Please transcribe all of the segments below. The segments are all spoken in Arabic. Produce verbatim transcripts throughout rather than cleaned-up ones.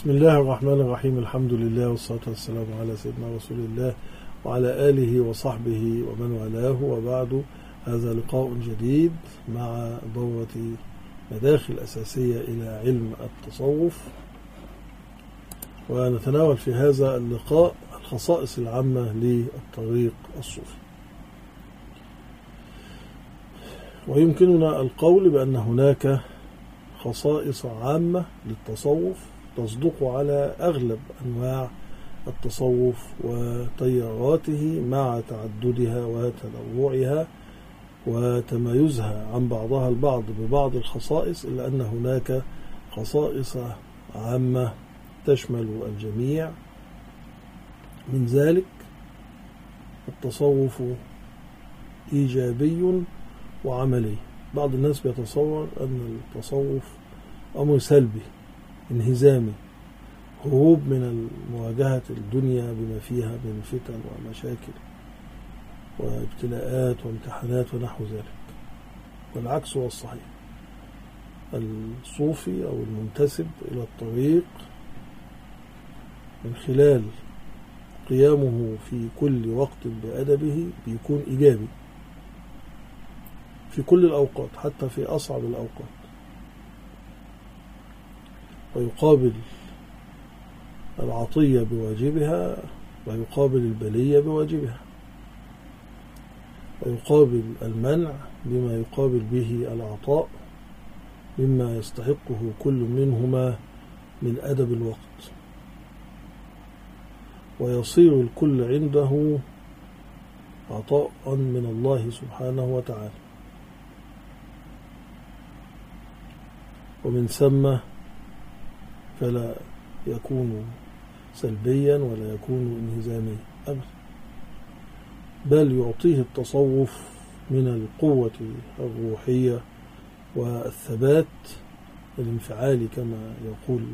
بسم الله الرحمن الرحيم. الحمد لله والصلاة والسلام على سيدنا رسول الله وعلى آله وصحبه ومن والاه، وبعد. هذا لقاء جديد مع دورة مداخل أساسية إلى علم التصوف، ونتناول في هذا اللقاء الخصائص العامة للطريق الصوفي. ويمكننا القول بأن هناك خصائص عامة للتصوف تصدق على أغلب أنواع التصوف وتياراته مع تعددها وتنوعها وتمايزها عن بعضها البعض ببعض الخصائص، إلا أن هناك خصائص عامة تشمل الجميع. من ذلك التصوف إيجابي وعملي. بعض الناس بيتصور أن التصوف أمر سلبي انهزامي، هروب من مواجهة الدنيا بما فيها من فتن ومشاكل وابتلاءات وامتحانات ونحو ذلك، والعكس هو الصحيح. الصوفي أو المنتسب إلى الطريق من خلال قيامه في كل وقت بأدبه بيكون إيجابي في كل الأوقات، حتى في أصعب الأوقات، ويقابل العطية بواجبها ويقابل البلية بواجبها، ويقابل المنع بما يقابل به العطاء مما يستحقه كل منهما من أدب الوقت، ويصير الكل عنده عطاء من الله سبحانه وتعالى. ومن ثم فلا يكون سلبيا ولا يكون انهزاميا أبدا، بل يعطيه التصوف من القوة الروحية والثبات الانفعالي كما يقول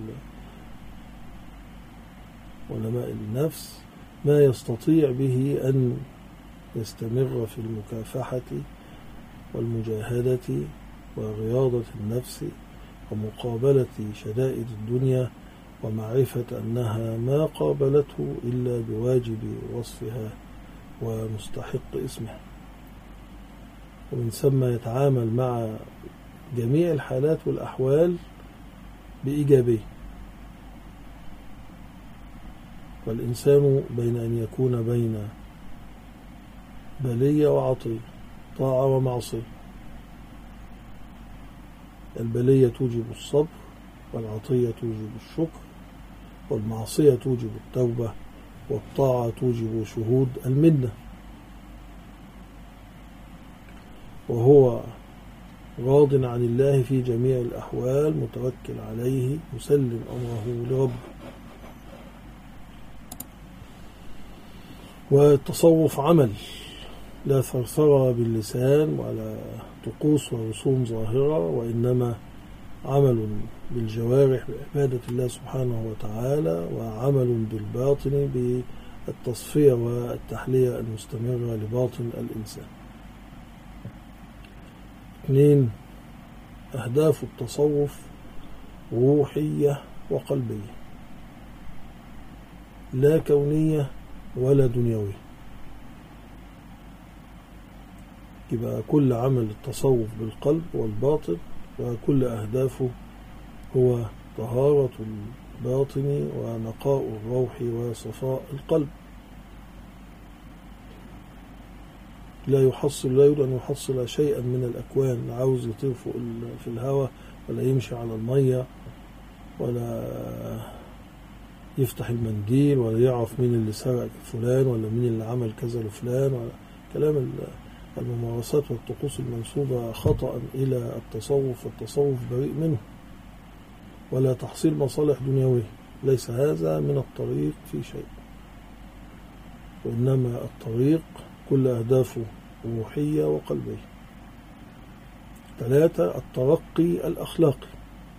علماء النفس، ما يستطيع به أن يستمر في المكافحة والمجاهدة ورياضة النفس ومقابلة شدائد الدنيا، ومعرفة أنها ما قابلته إلا بواجب وصفها ومستحق اسمها. ومن ثم يتعامل مع جميع الحالات والأحوال بإيجابية. والإنسان بين أن يكون بين بلية وعطية، طاعة ومعصية. البلية توجب الصبر، والعطية توجب الشكر، والمعصية توجب التوبة، والطاعة توجب شهود المنة. وهو راض عن الله في جميع الأحوال، متوكل عليه، مسلم أمره لربه. والتصوف عمل، لا ثرثرة باللسان ولا طقوس ورسوم ظاهرة، وإنما عمل بالجوارح بعبادة الله سبحانه وتعالى، وعمل بالباطن بالتصفية والتحلية المستمرة لباطن الإنسان. اثنين، أهداف التصوف روحية وقلبية، لا كونية ولا دنيوية. يبقى كل عمل التصوف بالقلب والباطن، وكل أهدافه هو طهارة الباطن ونقاء الروح وصفاء القلب. لا يحصل لا يريد أن يحصل شيئا من الأكوان، عاوز يطير في الهواء ولا يمشي على المية ولا يفتح المنديل ولا يعرف مين اللي سرق فلان ولا مين اللي عمل كذا لفلان، ولا كلام الممارسات والطقوس المنسوبة خطأ إلى التصوف، والتصوف بريء منه، ولا تحصيل مصالح دنيوية. ليس هذا من الطريق في شيء، وإنما الطريق كل أهدافه روحية وقلبية. ثلاثة، الترقي الأخلاقي.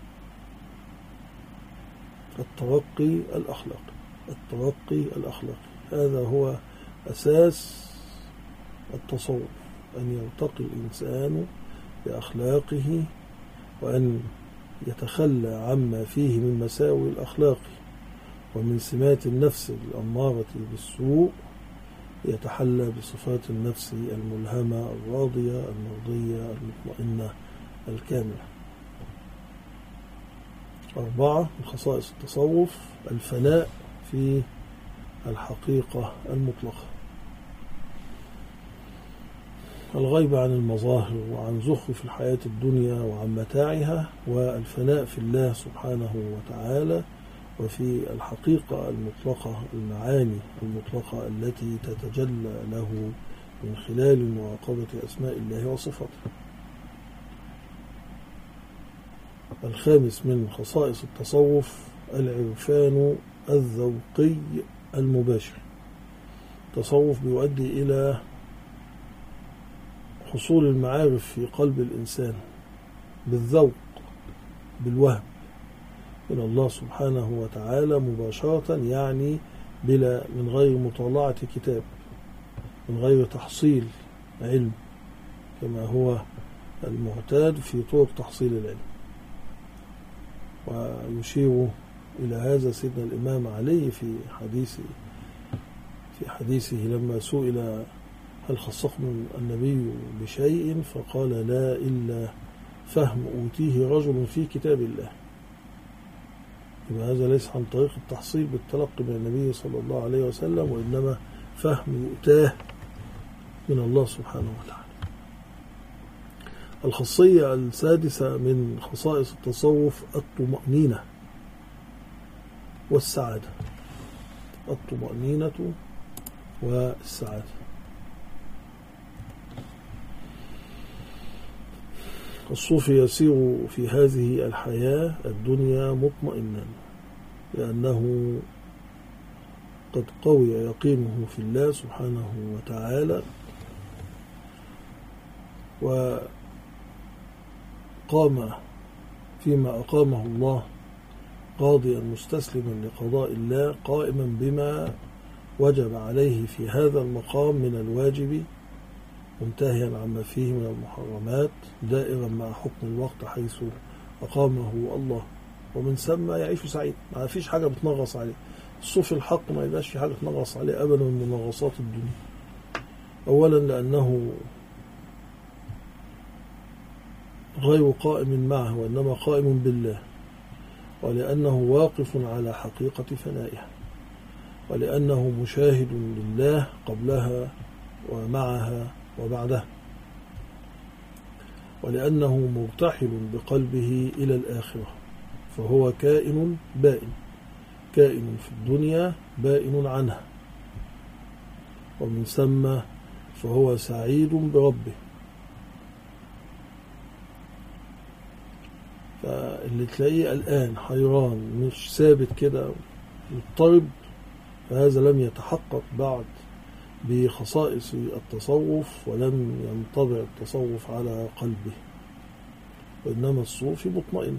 الترقي الأخلاقي الترقي الأخلاقي هذا هو أساس التصوف، أن يرتقي الإنسان بأخلاقه، وأن يتخلى عما فيه من مساوي الأخلاق ومن سمات النفس الأمارة بالسوء يتحلى بصفات النفس الملهمة الراضية المرضية المطمئنة الكاملة. أربعة من خصائص التصوف الفناء في الحقيقة المطلقة، الغيبة عن المظاهر وعن زخرف الحياة الدنيا وعن متاعها، والفناء في الله سبحانه وتعالى وفي الحقيقة المطلقة، المعاني المطلقة التي تتجلى له من خلال مراقبة أسماء الله وصفاته. الخامس من خصائص التصوف العرفان الذوقي المباشر. التصوف بيؤدي إلى حصول المعارف في قلب الإنسان بالذوق، بالوهم من الله سبحانه وتعالى مباشرة، يعني بلا من غير مطالعة كتاب، من غير تحصيل علم كما هو المعتاد في طرق تحصيل العلم. ويشير إلى هذا سيدنا الإمام علي في حديثه في حديثه لما سئل هل خصكم النبي بشيء فقال لا إلا فهم أوتيه رجل في كتاب الله. يبقى هذا ليس عن طريق التحصيل بالتلقي من النبي صلى الله عليه وسلم، وإنما فهم يؤتاه من الله سبحانه وتعالى. الخاصية السادسة من خصائص التصوف الطمأنينة والسعادة. الطمأنينة والسعادة. الصوفي يسير في هذه الحياة الدنيا مطمئنا لأنه قد قوي يقينه في الله سبحانه وتعالى، وقام فيما أقامه الله قاضيا مستسلما لقضاء الله، قائما بما وجب عليه في هذا المقام من الواجب، منتهيا عما فيه من المحرمات، دائرا مع حكم الوقت حيث أقامه الله، ومن ثم يعيش سعيد. ما فيش حاجة بتنغص عليه. الصوفي الحق ما يبقاش في حاجة تنغص عليه أبدا من منغصات الدنيا. أولا لأنه غير قائم معه وإنما قائم بالله، ولأنه واقف على حقيقة فنائها، ولأنه مشاهد لله قبلها ومعها وبعدها، ولأنه مرتحل بقلبه إلى الآخرة، فهو كائن بائن، كائن في الدنيا بائن عنها، ومن ثم فهو سعيد بربه. فاللي تلاقيه الآن حيران مش ثابت كده مضطرب، فهذا لم يتحقق بعد بخصائص التصوف، ولم ينطبع التصوف على قلبه. وإنما الصوفي مطمئن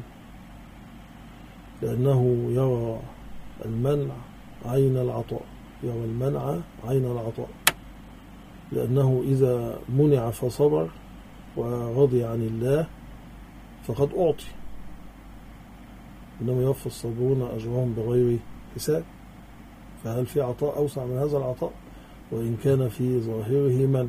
لأنه يرى المنع عين العطاء، يرى المنع عين العطاء، لأنه إذا منع فصبر ورضي عن الله فقد أعطي، إنما يوفى الصابرون أجرهم بغير حساب. فهل في عطاء أوسع من هذا العطاء؟ وإن كان في ظاهره منع.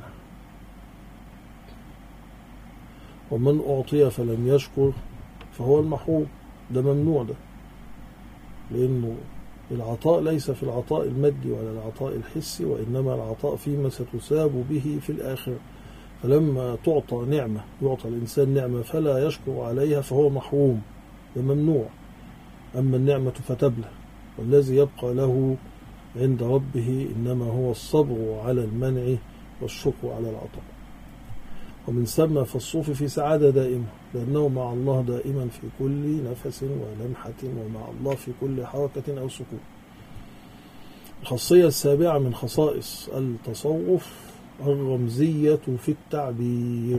ومن أعطي فلم يشكر فهو المحروم، ده ممنوع ده، لأنه العطاء ليس في العطاء المادي ولا العطاء الحسي، وإنما العطاء فيما ستثاب به في الآخرة. فلما تعطى نعمة، يعطى الإنسان نعمة فلا يشكر عليها فهو محروم، ده ممنوع. أما النعمة فتبلى، والذي يبقى له عند ربه إنما هو الصبر على المنع والشكر على العطاء. ومن ثم فالصوفي في سعادة دائمة، لأنه مع الله دائما في كل نفس ولمحة، ومع الله في كل حركة أو سكون. الخاصية السابعة من خصائص التصوف الرمزية في التعبير.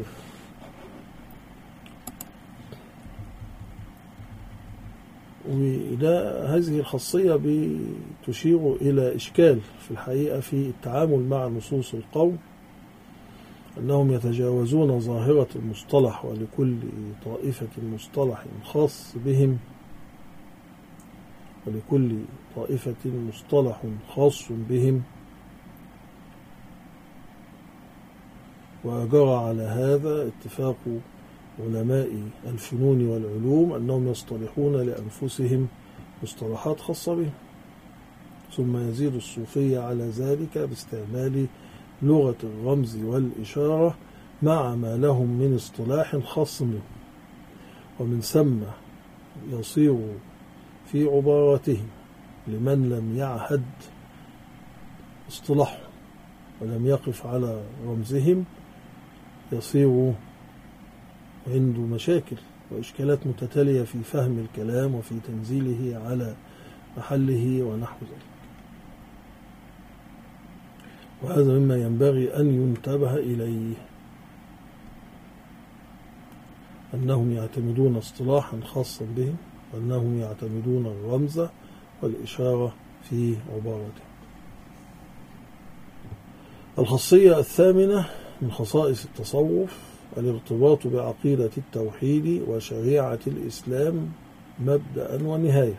وده هذه الخاصية بتشير إلى إشكال في الحقيقة في التعامل مع نصوص القول، أنهم يتجاوزون ظاهرة المصطلح، ولكل طائفة مصطلح خاص بهم، ولكل طائفة مصطلح خاص بهم، وجرى على هذا اتفاق علماء الفنون والعلوم أنهم يصطلحون لأنفسهم مصطلحات خاصة بهم، ثم يزيد الصوفية على ذلك باستعمال لغة الرمز والإشارة مع ما لهم من اصطلاح خاص بهم، ومن ثم يصير في عباراتهم لمن لم يعهد اصطلاحهم ولم يقف على رمزهم يصير عنده مشاكل وإشكالات متتالية في فهم الكلام وفي تنزيله على محله ونحو ذلك. وهذا مما ينبغي أن ينتبه إليه، أنهم يعتمدون اصطلاحا خاصا بهم، وأنهم يعتمدون الرمز والإشارة في عبارتهم. الخاصية الثامنة من خصائص التصوف الارتباط بعقيدة التوحيد وشريعة الإسلام مبدأ ونهاية.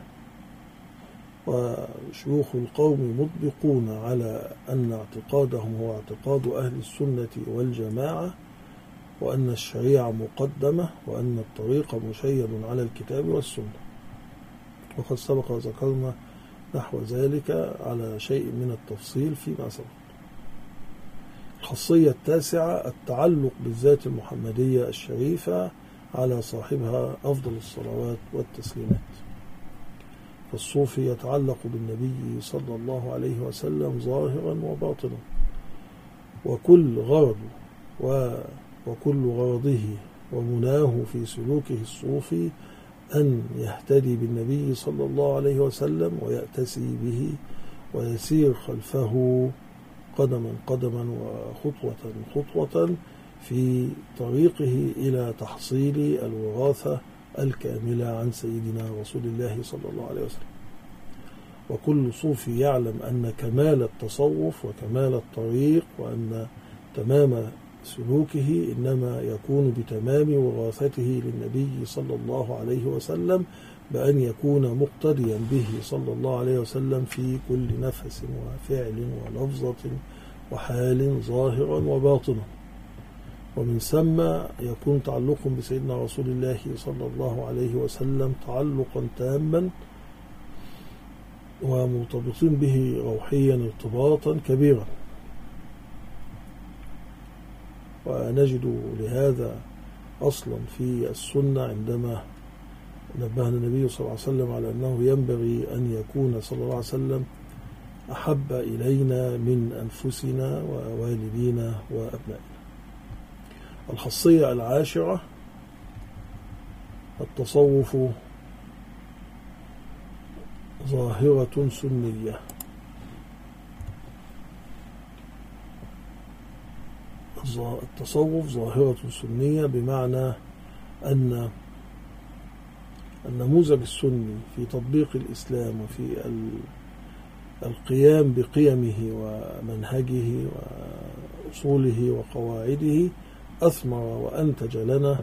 وشيوخ القوم مطبقون على أن اعتقادهم هو اعتقاد أهل السنة والجماعة، وأن الشريعة مقدمة، وأن الطريق مشيد على الكتاب والسنة. وقد سبق ذكرنا نحو ذلك على شيء من التفصيل فيما سبق. الخاصية التاسعة التعلق بالذات المحمدية الشريفة على صاحبها أفضل الصلوات والتسليمات. فالصوفي يتعلق بالنبي صلى الله عليه وسلم ظاهرا وباطنا، وكل غرضه و وكل غرضه ومناه في سلوكه الصوفي أن يهتدي بالنبي صلى الله عليه وسلم ويأتسي به ويسير خلفه قدما قدما وخطوة خطوة في طريقه إلى تحصيل الوراثة الكاملة عن سيدنا رسول الله صلى الله عليه وسلم. وكل صوفي يعلم أن كمال التصوف وكمال الطريق وأن تمام سلوكه إنما يكون بتمام وراثته للنبي صلى الله عليه وسلم، بأن يكون مقتديا به صلى الله عليه وسلم في كل نفس وفعل ولفظة وحال ظاهرا وباطنا. ومن ثم يكون تعلق بسيدنا رسول الله صلى الله عليه وسلم تعلقا تاما ومرتبطين به روحيا ارتباطا كبيرا. ونجد لهذا أصلا في السنة عندما نبهنا النبي صلى الله عليه وسلم على أنه ينبغي أن يكون صلى الله عليه وسلم أحب إلينا من أنفسنا ووالدينا وأبنائنا. الخاصية العاشرة التصوف ظاهرة سنية. التصوف ظاهرة سنية بمعنى أن النموذج السني في تطبيق الإسلام وفي القيام بقيمه ومنهجه وأصوله وقواعده أثمر وأنتج لنا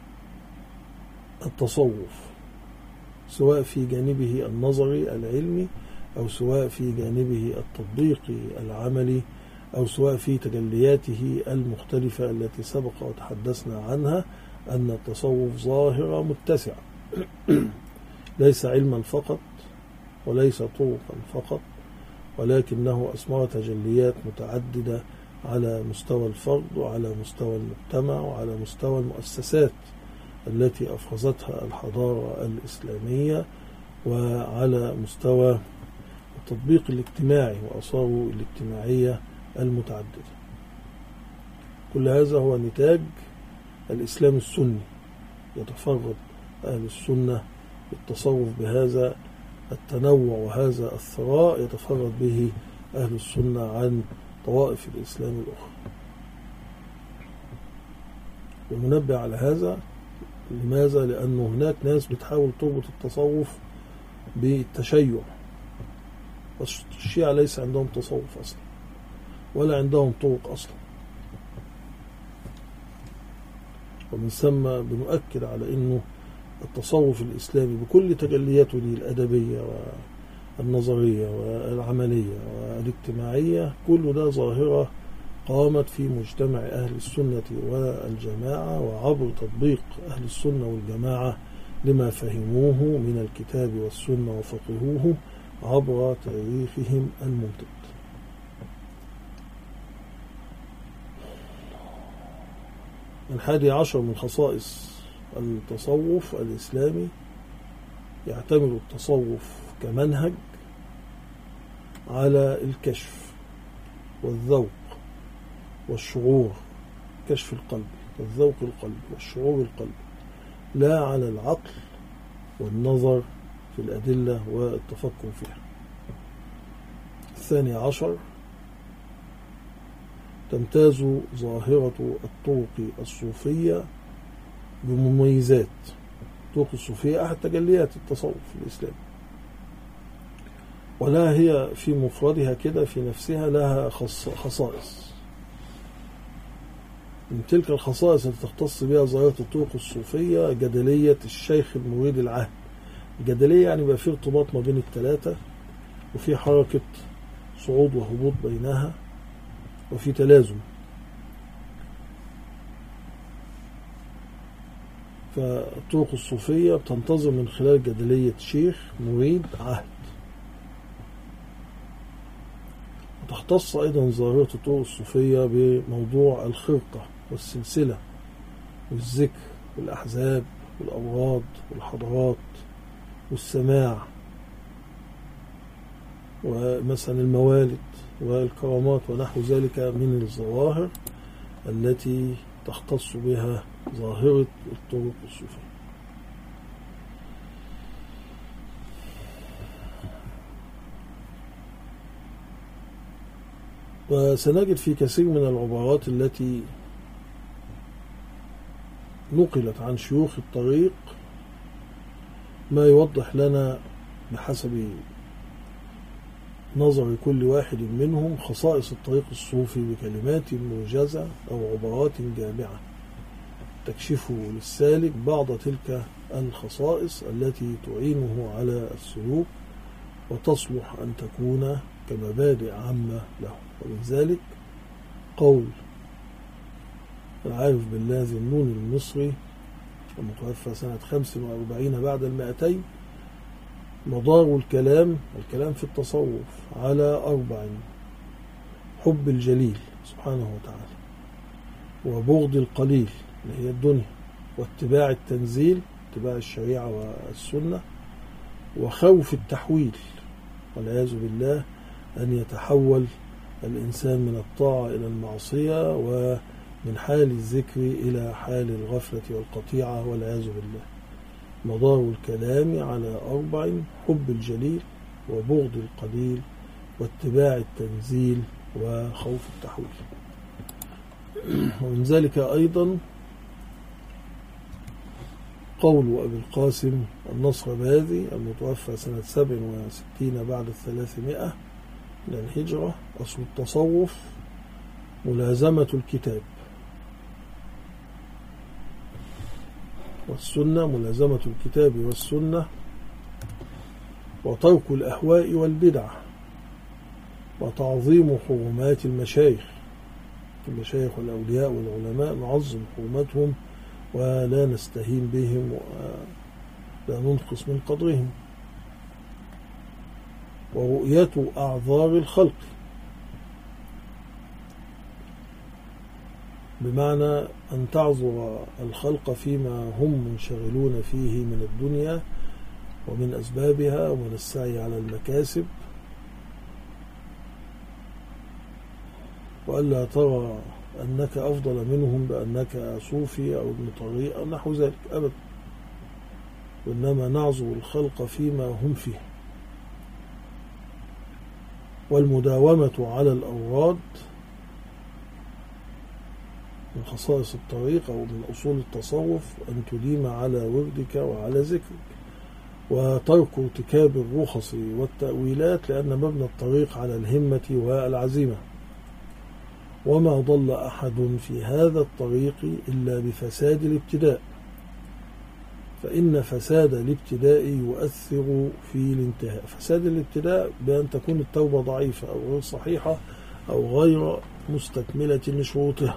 التصوف، سواء في جانبه النظري العلمي أو سواء في جانبه التطبيقي العملي أو سواء في تجلياته المختلفة التي سبق وتحدثنا عنها. أن التصوف ظاهرة متسعة ليس علما فقط وليس طرقا فقط، ولكنه أثمر تجليات متعددة على مستوى الفرد وعلى مستوى المجتمع وعلى مستوى المؤسسات التي أفرزتها الحضارة الإسلامية، وعلى مستوى التطبيق الاجتماعي وآثاره الاجتماعية المتعددة. كل هذا هو نتاج الإسلام السني. يتفرد أهل السنة بالتصوف بهذا التنوع وهذا الثراء يتفرد به أهل السنة عن طوائف الإسلام الأخرى. والمنبه على هذا لماذا؟ لأنه هناك ناس بتحاول تربط التصوف بالتشيع، والشيعة ليس عندهم تصوف أصلا ولا عندهم طرق أصلا. ومن ثم بنؤكد على أنه التصوف الإسلامي بكل تجلياته الأدبية والنظرية والعملية والاجتماعية، كل ده ظاهرة قامت في مجتمع أهل السنة والجماعة، وعبر تطبيق أهل السنة والجماعة لما فهموه من الكتاب والسنة وفقهوه عبر تاريخهم الممتد. الحادي عشر من خصائص التصوف الإسلامي، يعتمد التصوف كمنهج على الكشف والذوق والشعور، كشف القلب والذوق القلب والشعور القلب، لا على العقل والنظر في الأدلة والتفكر فيها. الثاني عشر، تمتاز ظاهرة الطرق الصوفية بمميزات. الطرق الصوفية أحد تجليات التصوف الإسلامي، ولا هي في مفردها كده في نفسها لها خصائص. من تلك الخصائص التي تختص بها ظاهرة الطرق الصوفية جدلية الشيخ المريد العهد. الجدلية يعني بقى في ارتباط ما بين الثلاثة، وفي حركة صعود وهبوط بينها، وفي تلازم. فالطرق الصوفية بتنتظم من خلال جدلية شيخ مريد عهد. وتختص أيضا ظاهرة الطرق الصوفية بموضوع الخرقة والسلسلة والذكر والأحزاب والأوراد والحضارات والسماع، ومثلا الموالد والكرامات ونحو ذلك من الظواهر التي تختص بها ظاهرة الطرق الصوفية. وسنجد في كثير من العبارات التي نقلت عن شيوخ الطريق ما يوضح لنا بحسب نظر كل واحد منهم خصائص الطريق الصوفي بكلمات موجزة أو عبارات جامعة تكشف للسالك بعض تلك الخصائص التي تعينه على السلوك وتصلح أن تكون كمبادئ عامة له. ومن ذلك قول العارف بالله ذي النون المصري المتوفى سنة خمس وأربعين بعد المائتين: مدار الكلام الكلام في التصوف على أربع: حب الجليل سبحانه وتعالى، وبغض القليل اللي هي الدنيا، واتباع التنزيل اتباع الشريعة والسنة، وخوف التحويل والعياذ بالله أن يتحول الإنسان من الطاعة إلى المعصية، ومن حال الذكر إلى حال الغفلة والقطيعة والعياذ بالله. مدار الكلام على أربع: حب الجليل وبغض القليل واتباع التنزيل وخوف التحويل. ومن ذلك أيضا قول أبي القاسم النصرباذي المتوفى سنة سبع وستين بعد الثلاثمائة من الهجرة: أصل التصوف ملازمة الكتاب والسنة، ملازمة الكتاب والسنة، وترك الأهواء والبدع، وتعظيم حرمات المشايخ. المشايخ والأولياء والعلماء نعظم حرمتهم ولا نستهين بهم ولا ننقص من قدرهم. ورؤية أعذار الخلق، بمعنى أن تعذر الخلق فيما هم منشغلون فيه من الدنيا ومن أسبابها ومن السعي على المكاسب، وألا ترى أنك أفضل منهم بأنك صوفي أو ابن طريق أو نحو ذلك أبدا، وإنما نعذر الخلق فيما هم فيه. والمداومة على الأوراد من خصائص الطريق أو من أصول التصوف أن تديم على وردك وعلى ذكرك، وترك ارتكاب الرخص والتأويلات، لأن مبنى الطريق على الهمة والعزيمة. وما ضل أحد في هذا الطريق إلا بفساد الابتداء، فإن فساد الابتداء يؤثر في الانتهاء. فساد الابتداء بأن تكون التوبة ضعيفة أو غير صحيحة أو غير مستكملة لشروطها.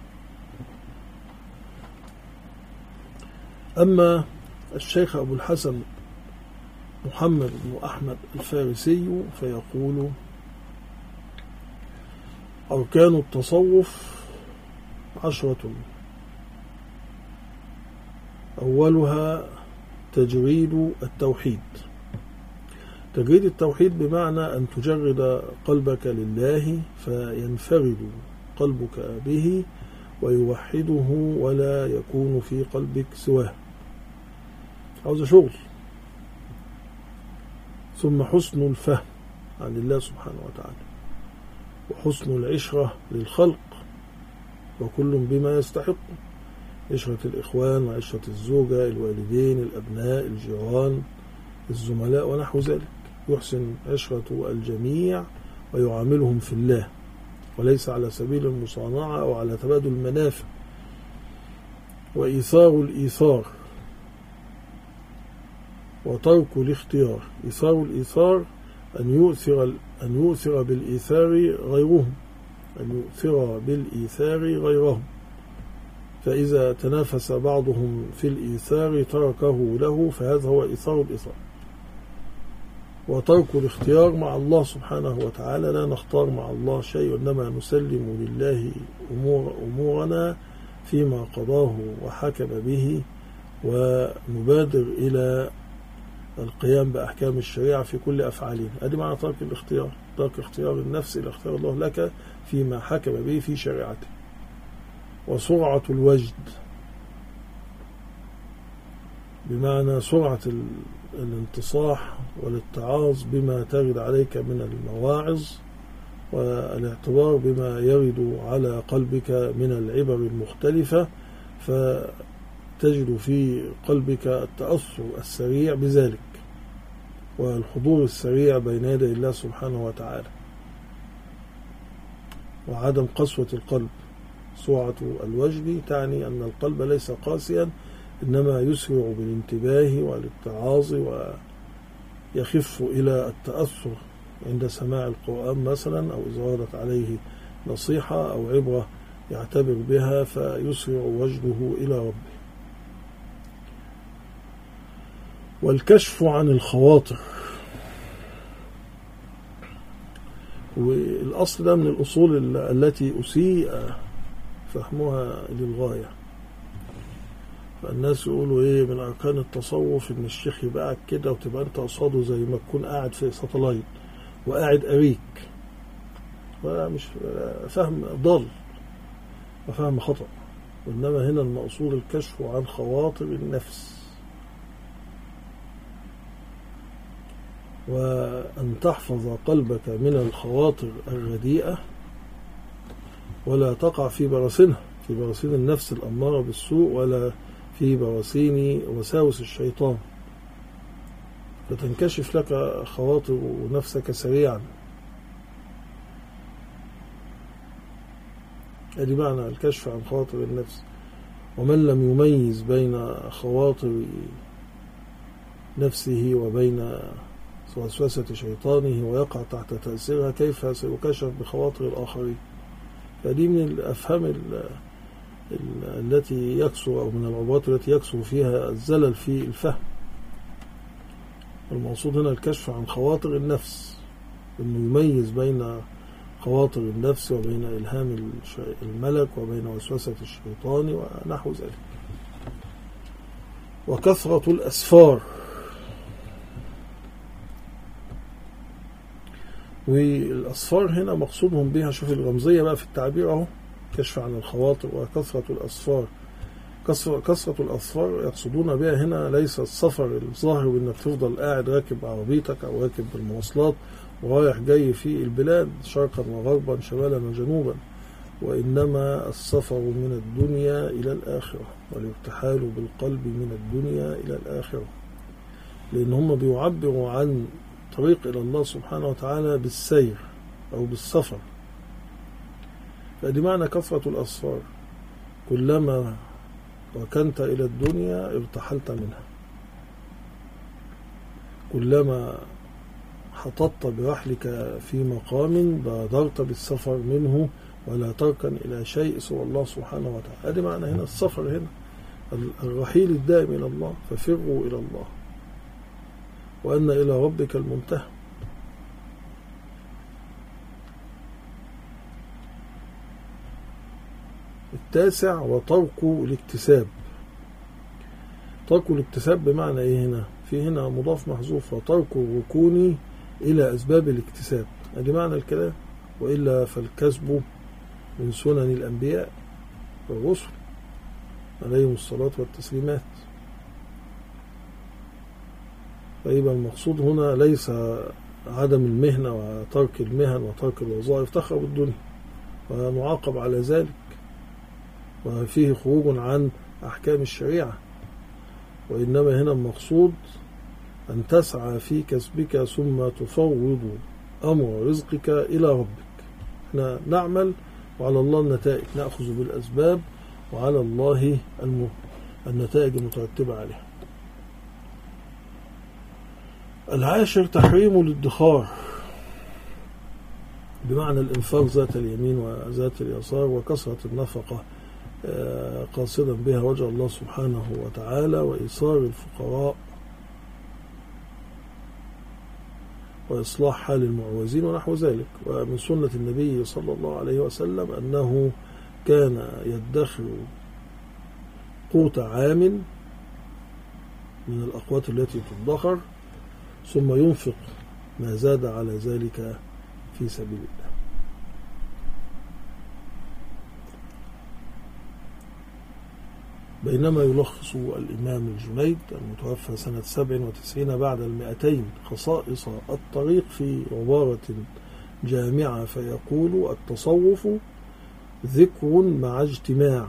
أما الشيخ أبو الحسن محمد بن أحمد الفارسي فيقول: أركان التصوف عشرة، أولها تجريد التوحيد. تجريد التوحيد بمعنى أن تجرد قلبك لله فينفرد قلبك به ويوحده ولا يكون في قلبك سواه. عاوز شغل. ثم حسن الفهم عن الله سبحانه وتعالى، وحسن العشرة للخلق وكل بما يستحق، عشرة الإخوان وعشرة الزوجة، الوالدين، الأبناء، الجيران، الزملاء ونحو ذلك. يحسن عشرة الجميع ويعاملهم في الله وليس على سبيل المصانعة أو على تبادل المنافع. وإيثار الإيثار وترك الاختيار. إيثار الإيثار أن يؤثر أن يؤثر بالإيثار غيرهم أن يؤثر بالإيثار غيرهم فإذا تنافس بعضهم في الإيثار تركه له، فهذا هو إيثار الإيثار. وترك الاختيار مع الله سبحانه وتعالى، لا نختار مع الله شيء، وإنما نسلم لله أمور أمورنا فيما قضاه وحكم به، ونبادر إلى القيام بأحكام الشريعة في كل أفعالنا. هذا معنى ترك الاختيار، ترك اختيار النفس إلى اختيار الله لك فيما حكم به في شريعته. وسرعة الوجد بمعنى سرعة الانتصاح والاتعاظ بما ترد عليك من المواعظ، والاعتبار بما يرد على قلبك من العبر المختلفة، فتجد في قلبك التأثر السريع بذلك والحضور السريع بين يدي الله سبحانه وتعالى، وعدم قسوة القلب. سرعة الوجد تعني أن القلب ليس قاسيا، إنما يسرع بالانتباه والاتعاظ ويخف إلى التأثر عند سماع القرآن مثلا، أو إذا وردت عليه نصيحة أو عبرة يعتبر بها فيسرع وجده إلى ربه. والكشف عن الخواطر، والأصل ده من الأصول التي أسيء فهمها للغاية. فالناس يقولوا إيه من أركان التصوف إن الشيخ يبقى كده وتبقى أنت قصاده زي ما تكون قاعد في ساتلايت وقاعد أريك. مش فهم ضل وفهم خطأ، وإنما هنا المقصود الكشف عن خواطر النفس، وأن تحفظ قلبك من الخواطر الرديئة ولا تقع في براسنها، في براسين النفس الأمارة بالسوء، ولا في براسين وساوس الشيطان، فتنكشف لك خواطر نفسك سريعا. هذه معنى الكشف عن خواطر النفس. ومن لم يميز بين خواطر نفسه وبين وسوسة شيطانه ويقع تحت تأثيرها، كيف سيكشف بخواطر الآخرين؟ فدي من الأفهام التي يكسو أو من العبارات التي يكسو فيها الزلل في الفهم. المقصود هنا الكشف عن خواطر النفس، إنه يميز بين خواطر النفس وبين إلهام الملك وبين وسوسة الشيطان ونحو ذلك. وكثرة الأسفار، والأسفار هنا مقصودهم بها، شوف الرمزية بقى في التعبير اهو، كشف عن الخواطر وكثرة الأسفار. كثرة الأسفار يقصدون بها هنا ليس السفر الظاهر بأنك تفضل قاعد راكب عربيتك أو راكب بالمواصلات ورايح جاي في البلاد شرقا وغربا شمالا وجنوبا، وإنما السفر من الدنيا إلى الآخرة، والارتحال بالقلب من الدنيا إلى الآخرة، لأن هم بيعبروا عن طريق إلى الله سبحانه وتعالى بالسير أو بالسفر. فدي معنى كثرة الأسفار، كلما ركنت إلى الدنيا ارتحلت منها. كلما حططت برحلك في مقام بادرت بالسفر منه ولا تركن إلى شيء سوى الله سبحانه وتعالى. هذا معنى هنا السفر، هنا الرحيل الدائم إلى الله، ففروا إلى الله وأن إلى ربك المنتهى. التاسع وترك الاكتساب. ترك الاكتساب بمعنى إيه هنا؟ في هنا مضاف محذوف، وترك الركون إلى أسباب الاكتساب، هذا معنى الكلام، وإلا فالكسب من سنن الأنبياء والرسل عليهم الصلاة والتسليمات. فيبقى المقصود هنا ليس عدم المهنة وترك المهن وترك الوظائف، تخرب الدنيا ونعاقب على ذلك، وفيه خروج عن أحكام الشريعة. وإنما هنا المقصود أن تسعى في كسبك ثم تفوض أمر رزقك إلى ربك. احنا نعمل وعلى الله النتائج، نأخذ بالأسباب وعلى الله النتائج المترتبة عليها. العاشر تحريم الادخار، بمعنى الإنفاق ذات اليمين وذات اليسار وكثرة النفقة قاصدا بها وجه الله سبحانه وتعالى، وإيصار الفقراء وإصلاح حال المعوزين ونحو ذلك. ومن سنة النبي صلى الله عليه وسلم أنه كان يدخر قوت عام من الأقوات التي تدخر ثم ينفق ما زاد على ذلك في سبيل الله. بينما يلخص الإمام الجنيد المتوفى سنة سبع وتسعين بعد المئتين خصائص الطريق في عبارة جامعة فيقول: التصوف ذكر مع اجتماع،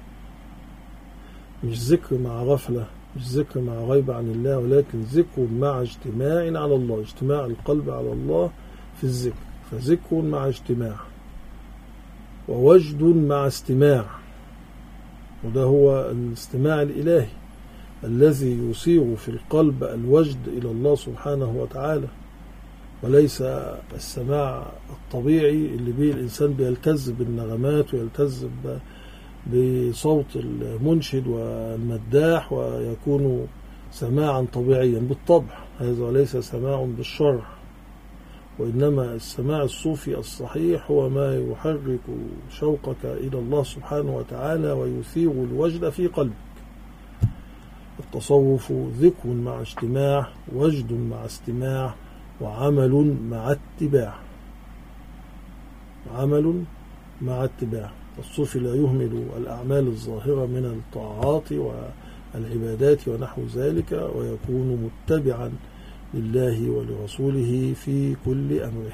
مش ذكر مع غفلة، مش ذكر مع غيب عن الله، ولكن ذكر مع اجتماع على الله، اجتماع القلب على الله في الذكر، فذكر مع اجتماع، ووجد مع استماع، وده هو الاستماع الإلهي الذي يصير في القلب الوجد إلى الله سبحانه وتعالى، وليس السماع الطبيعي اللي به الإنسان بيلتز بالنغمات ويلتز بصوت المنشد والمداح ويكون سماعا طبيعيا بالطبع، هذا وليس سماع بالشرع. وإنما السماع الصوفي الصحيح هو ما يحرك شوقك إلى الله سبحانه وتعالى ويثير الوجد في قلبك. التصوف ذكر مع اجتماع، وجد مع استماع، وعمل مع اتباع. عمل مع اتباع. الصوفي لا يهمل الأعمال الظاهرة من الطاعات والعبادات ونحو ذلك، ويكون متبعا لله ولرسوله في كل أمره.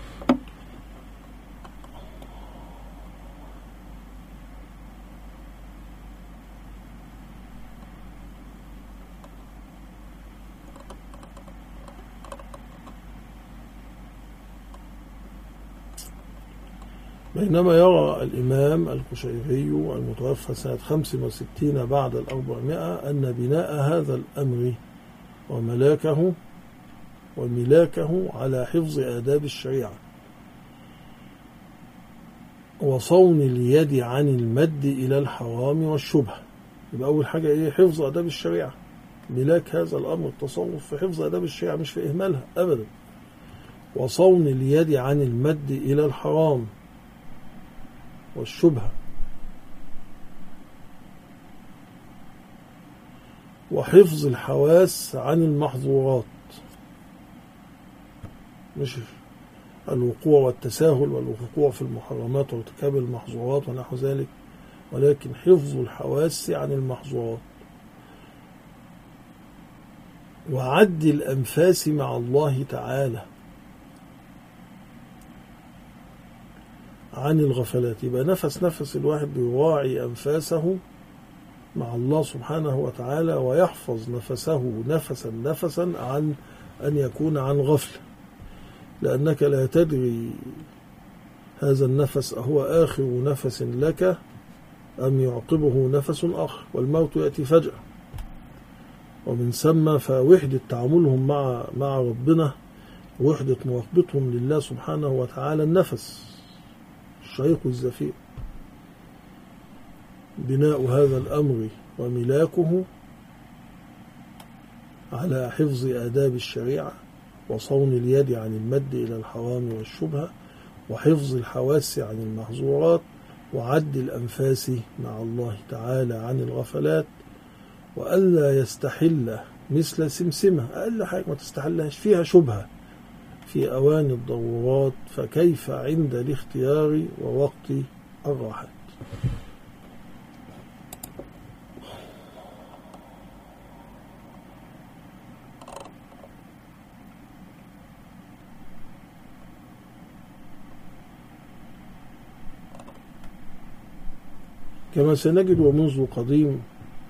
بينما يرى الإمام القشيري المتوفى سنة خمس وستين بعد الأربعمائة أن بناء هذا الأمر وملاكه وملاكه على حفظ آداب الشريعة وصون اليد عن المد إلى الحرام والشبهة. يبقى أول حاجة إيه؟ حفظ آداب الشريعة. ملاك هذا الأمر التصوف في حفظ آداب الشريعة، مش في إهمالها أبدا. وصون اليد عن المد إلى الحرام والشبهة، وحفظ الحواس عن المحظورات، مش الوقوع والتساهل والوقوع في المحرمات وارتكاب المحظورات ونحو ذلك، ولكن حفظ الحواس عن المحظورات، وعد الأنفاس مع الله تعالى عن الغفلات. يبقى نفس نفس الواحد بيراعي أنفاسه مع الله سبحانه وتعالى، ويحفظ نفسه نفسا نفسا عن أن يكون عن غفلة، لأنك لا تدري هذا النفس أهو آخر نفس لك أم يعقبه نفس آخر، والموت يأتي فجأة، ومن ثم فوحدة تعاملهم مع مع ربنا، وحدة مراقبتهم لله سبحانه وتعالى النفس الشهيق الزفير. بناء هذا الأمر وملاكه على حفظ آداب الشريعة، وصون اليد عن المد إلى الحرام والشبهة، وحفظ الحواس عن المحظورات، وعد الأنفاس مع الله تعالى عن الغفلات، وألا يستحل مثل سمسمة، أقل حاجة ما تستحلهاش فيها شبهة في أوان الضرورات، فكيف عند الاختيار ووقت الراحات. كما سنجد ومنذ قديم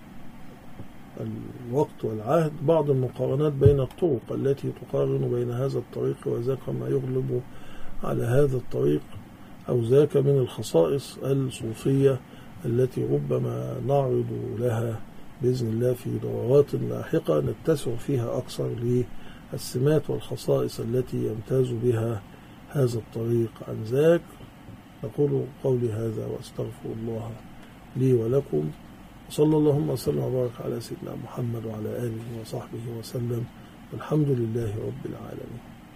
الوقت والعهد بعض المقارنات بين الطرق التي تقارن بين هذا الطريق وذاك ما يغلب على هذا الطريق، أو ذاك من الخصائص الصوفية التي ربما نعرض لها بإذن الله في دورات لاحقة نتسع فيها أكثر للسمات والخصائص التي يمتاز بها هذا الطريق عن ذاك. أقول قولي هذا وأستغفر الله لي ولكم، صلى اللهم وسلم وبارك على سيدنا محمد وعلى آله وصحبه وسلم، والحمد لله رب العالمين.